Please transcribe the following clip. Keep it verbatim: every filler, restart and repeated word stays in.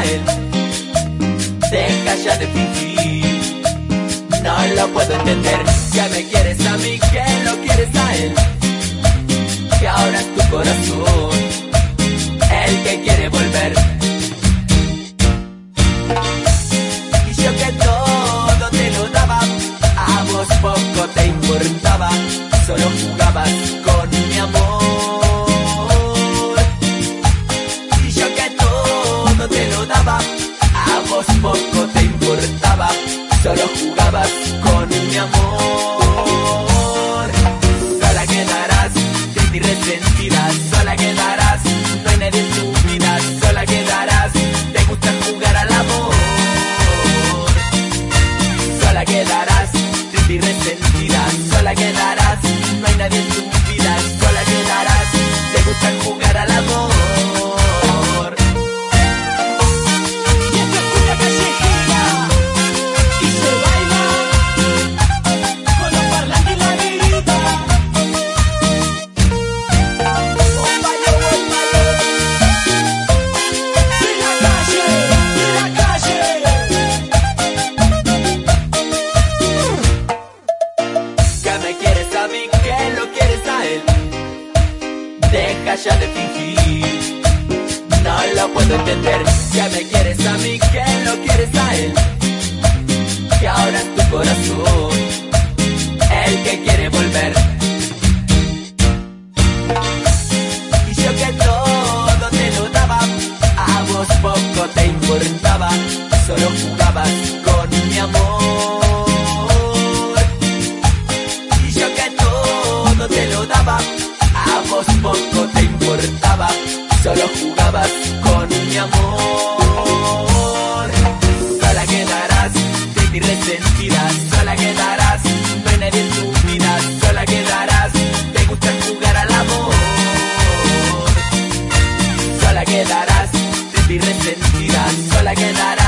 él. Deja ya de fingir, no lo puedo entender. Que me quieres a mí, que lo quieres a él. Que ahora es tu corazón el que quiere volver. Y yo que todo te lo daba, a vos poco te importaba, solo jugabas con mi amor. Y yo que todo te lo daba, a vos poco te importaba, solo jugabas con mi amor. Sola quedarás, triste y resentida, sola quedarás, no hay nadie en tu vida, sola quedarás, te gusta jugar al amor. Sola quedarás, triste y resentida, sola quedarás, no hay nadie en tu vida, sola quedarás, te gusta jugar al amor. Deja ya de fingir, no lo puedo entender. Que me quieres a mí, que lo quieres a él. Que ahora es tu corazón el que quiere volver. Y yo que todo te lo daba, a vos poco te importaba, solo jugabas con mi amor. Y yo que todo te lo daba, a vos poco te importaba, solo jugabas con mi amor. Sola quedarás, triste y resentida, sola quedarás, no hay nadie en tu vida, sola quedarás, te gusta jugar al amor. Sola quedarás, triste y resentida, sola quedarás.